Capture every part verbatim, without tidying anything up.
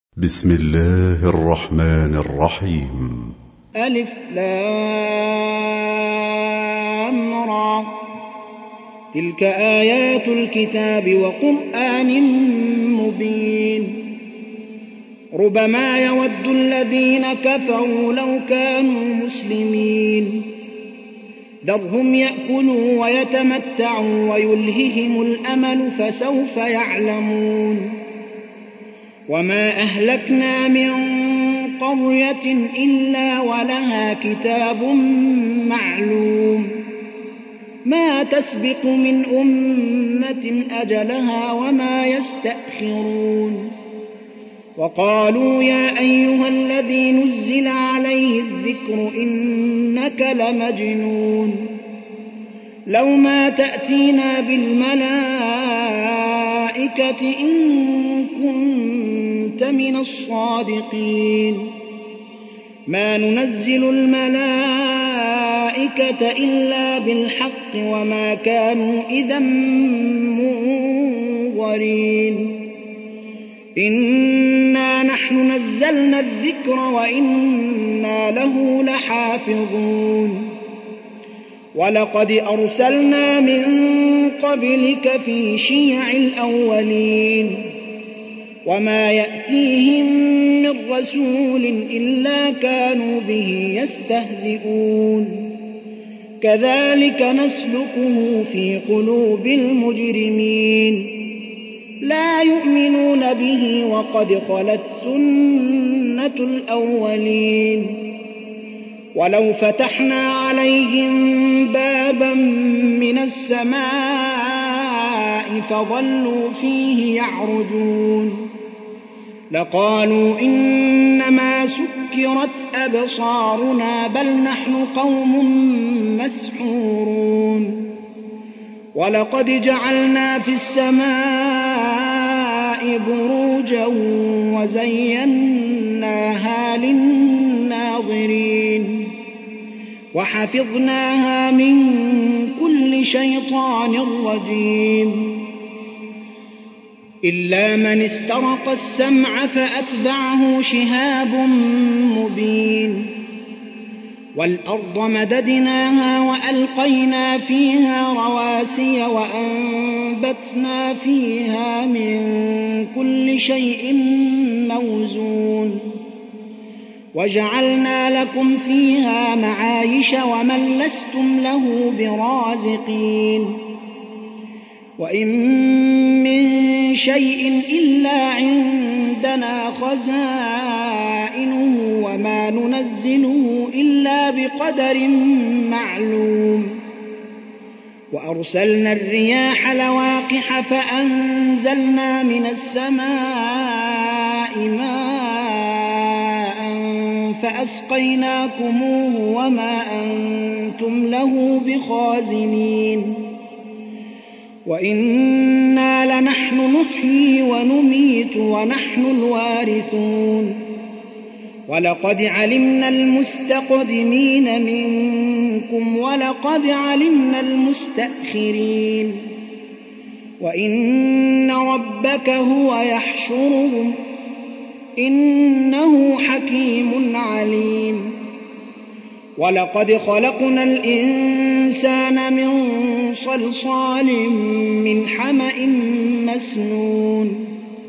بسم الله الرحمن الرحيم. ألف لام را. تلك آيات الكتاب وقرآن مبين. ربما يود الذين كفروا لو كانوا مسلمين. ذرهم يأكلوا ويتمتعوا ويلههم الأمل فسوف يعلمون. وما أهلكنا من قرية إلا ولها كتاب معلوم ما تسبق من أمة أجلها وما يستأخرون. وقالوا يا أيها الذي نزل عليه الذكر إنك لمجنون لو ما تأتينا بالملائكة إن كنت من الصادقين. ما ننزل الملائكة إلا بالحق وما كانوا إذا منظرين. إنا نحن نزلنا الذكر وإنا له لحافظون. ولقد أرسلنا من قبلك في شيع الأولين وما يأتيهم من رسول إلا كانوا به يستهزئون. كذلك نسلكه في قلوب المجرمين لا يؤمنون به وقد خلت سنة الأولين. ولو فتحنا عليهم بابا من السماء فظلوا فيه يعرجون لقالوا إنما سكرت أبصارنا بل نحن قوم مسحورون. ولقد جعلنا في السماء بروجا وزيناها للناظرين وحفظناها من كل شيطان رجيم إلا من استرق السمع فأتبعه شهاب مبين. والأرض مددناها وألقينا فيها رواسي وأنبتنا فيها من كل شيء موزون وجعلنا لكم فيها معايش ومن لستم له برازقين. وإن من شيء إلا عندنا خزائنه وما ننزله إلا بقدر معلوم. وأرسلنا الرياح لواقح فأنزلنا من السماء ماء فأسقيناكموه وما أنتم له بخازنين. وإنا لنحن نحيي ونميت ونحن الوارثون. ولقد علمنا المستقدمين منكم ولقد علمنا المستأخرين. وإن ربك هو يحشرهم إنه حكيم عليم. ولقد خلقنا الإنسان من صلصال من حمأ مسنون.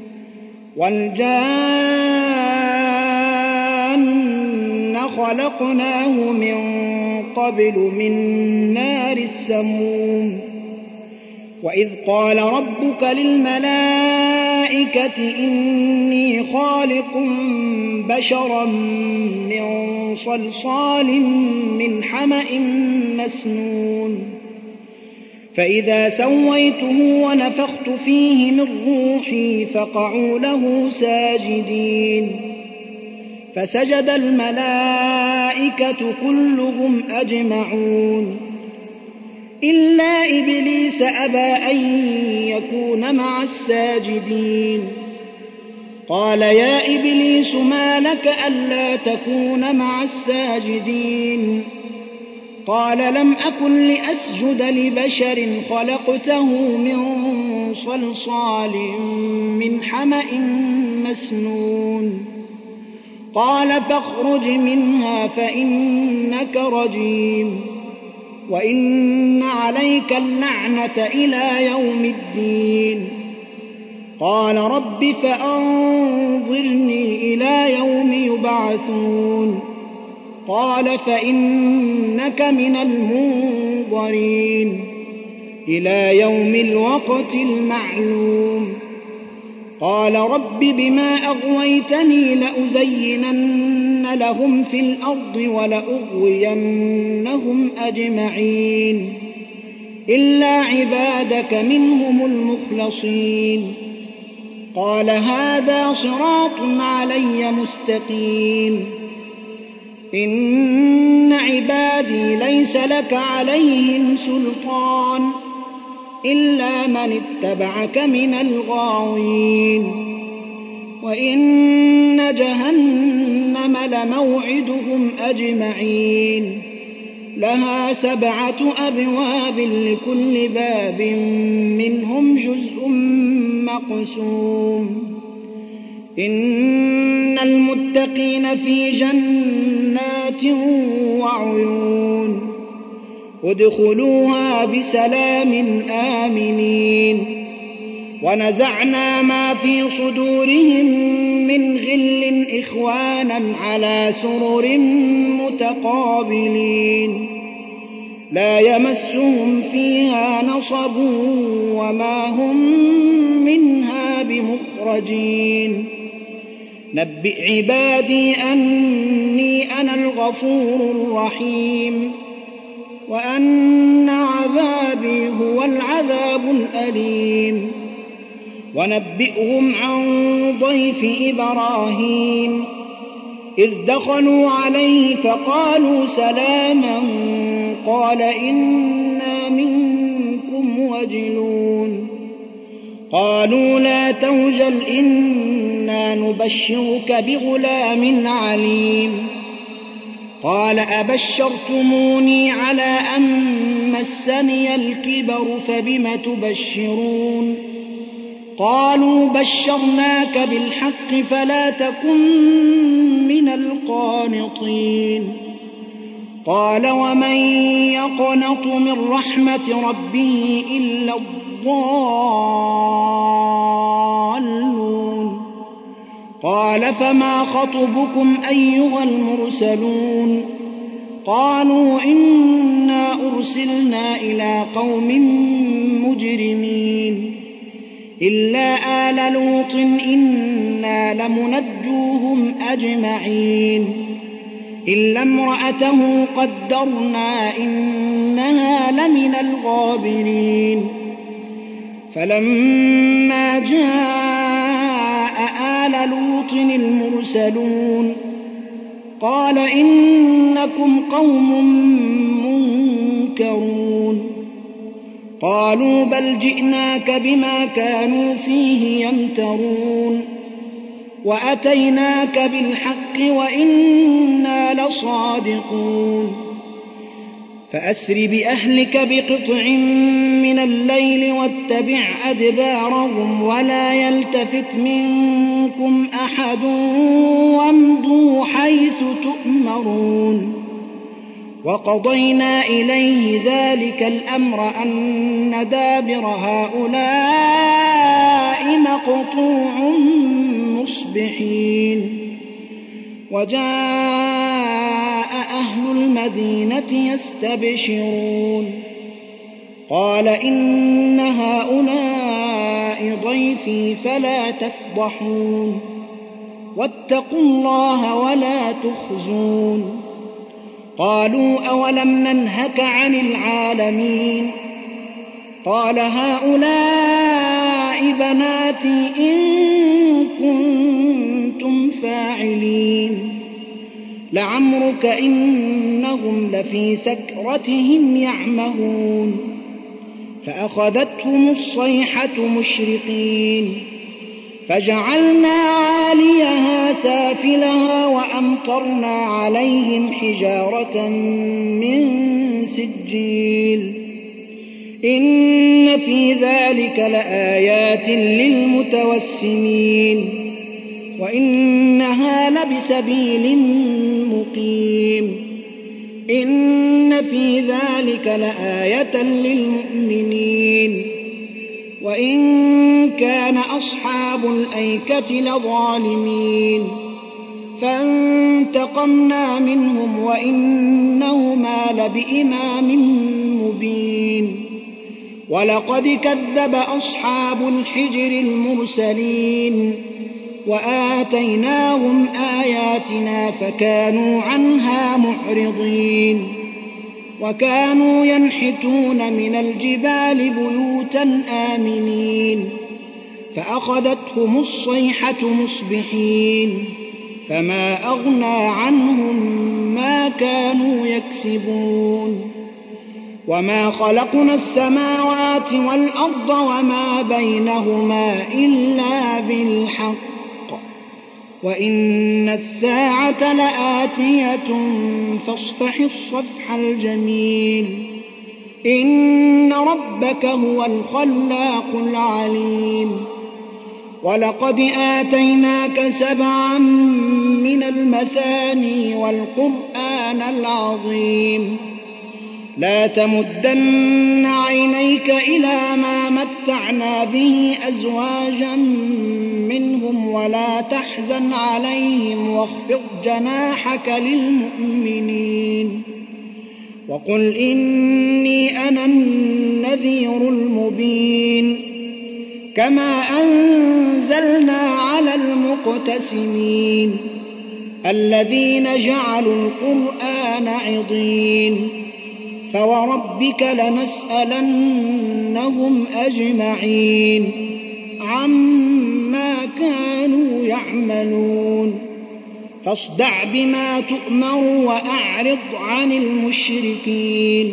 والجان خلقناه من قبل من نار السموم. وإذ قال ربك للملائكة إني خالق بشرا من صلصال من حمأ مسنون. فإذا سويته ونفخت فيه من روحي فقعوا له ساجدين. فسجد الملائكة كلهم أجمعون إلا إبليس أبى أن يكون مع الساجدين. قال يا إبليس ما لك ألا تكون مع الساجدين؟ قال لم أكن لأسجد لبشر خلقته من صلصال من حمأ مسنون قال فاخرج منها فإنك رجيم وإن عليك اللعنة إلى يوم الدين قال رب فأنظرني إلى يوم يبعثون قال فإنك من المنظرين إلى يوم الوقت المعلوم قال رب بما أغويتني لأزينن لهم في الأرض ولأغوينهم أجمعين إلا عبادك منهم المخلصين قال هذا صراط علي مستقيم إن عبادي ليس لك عليهم سلطان إلا من اتبعك من الغاوين وإن جهنم لموعدهم أجمعين لها سبعة أبواب لكل باب منهم جزء مقسوم إن المتقين في جنات وعيون ادخلوها بسلام آمنين ونزعنا ما في صدورهم من غل إخوانا على سرر متقابلين لا يمسهم فيها نصب وما هم منها بمخرجين نبئ عبادي أني أنا الغفور الرحيم وأن عذابي هو العذاب الأليم ونبئهم عن ضيف إبراهيم إذ دخلوا عليه فقالوا سلاما قال إنا منكم وجلون قالوا لا توجل إنا نبشرك بغلام عليم قال أبشرتموني على أن مسني الكبر فبم تبشرون قالوا بشرناك بالحق فلا تكن من القانطين قال ومن يقنط من رحمة ربه إلا الضالون قال فما خطبكم أيها المرسلون قالوا إنا أرسلنا إلى قوم مجرمين إلا آل لوط إنا لمنجوهم أجمعين إلا امرأته قدرنا إنها لمن الغابرين فلما جاء آل لوط المرسلون قال إنكم قوم منكرون قالوا بل جئناك بما كانوا فيه يمترون وأتيناك بالحق وإنا لصادقون فأسر بأهلك بقطع من الليل واتبع أدبارهم ولا يلتفت منكم أحد وامضوا حيث تؤمرون وقضينا إليه ذلك الأمر أن دابر هؤلاء مقطوع مصبحين وجاء أهل المدينة يستبشرون قال إن هؤلاء ضيفي فلا تفضحون واتقوا الله ولا تخزون قالوا أولم ننهك عن العالمين قال هؤلاء بناتي إن كنتم فاعلين لعمرك إنهم لفي سكرتهم يعمهون فأخذتهم الصيحة مشرقين فجعلنا عاليها سافلها وأمطرنا عليهم حجارة من سجيل إن في ذلك لآيات للمتوسمين وإنها لبسبيل مقيم إن في ذلك لآية للمؤمنين وإن كان أصحاب الأيكة لظالمين فانتقمنا منهم وإنهما لبإمام مبين ولقد كذب أصحاب الحجر المرسلين وآتيناهم آياتنا فكانوا عنها معرضين وكانوا ينحتون من الجبال بيوتا آمنين فأخذتهم الصيحة مصبحين فما أغنى عنهم ما كانوا يكسبون وما خلقنا السماوات والأرض وما بينهما إلا بالحق وإن الساعة لآتية فاصفح الصفح الجميل إن ربك هو الخلاق العليم ولقد آتيناك سبعا من المثاني والقرآن العظيم لا تمدن عينيك إلى ما متعنا به أزواجا منهم ولا تحزن عليهم واخفض جناحك للمؤمنين وقل إني أنا النذير المبين كما أنزلنا على المقتسمين الذين جعلوا القرآن عضين فوربك لنسألنهم أجمعين عما كانوا يعملون فاصدع بما تؤمر وأعرض عن المشركين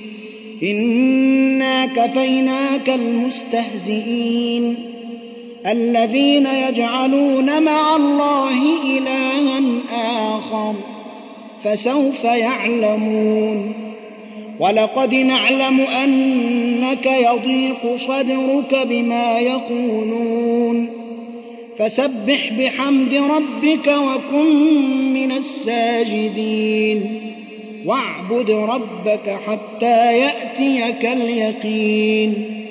إنا كفيناك المستهزئين الذين يجعلون مع الله إلها آخر فسوف يعلمون ولقد نعلم أنك يضيق صدرك بما يقولون فسبح بحمد ربك وكن من الساجدين واعبد ربك حتى يأتيك اليقين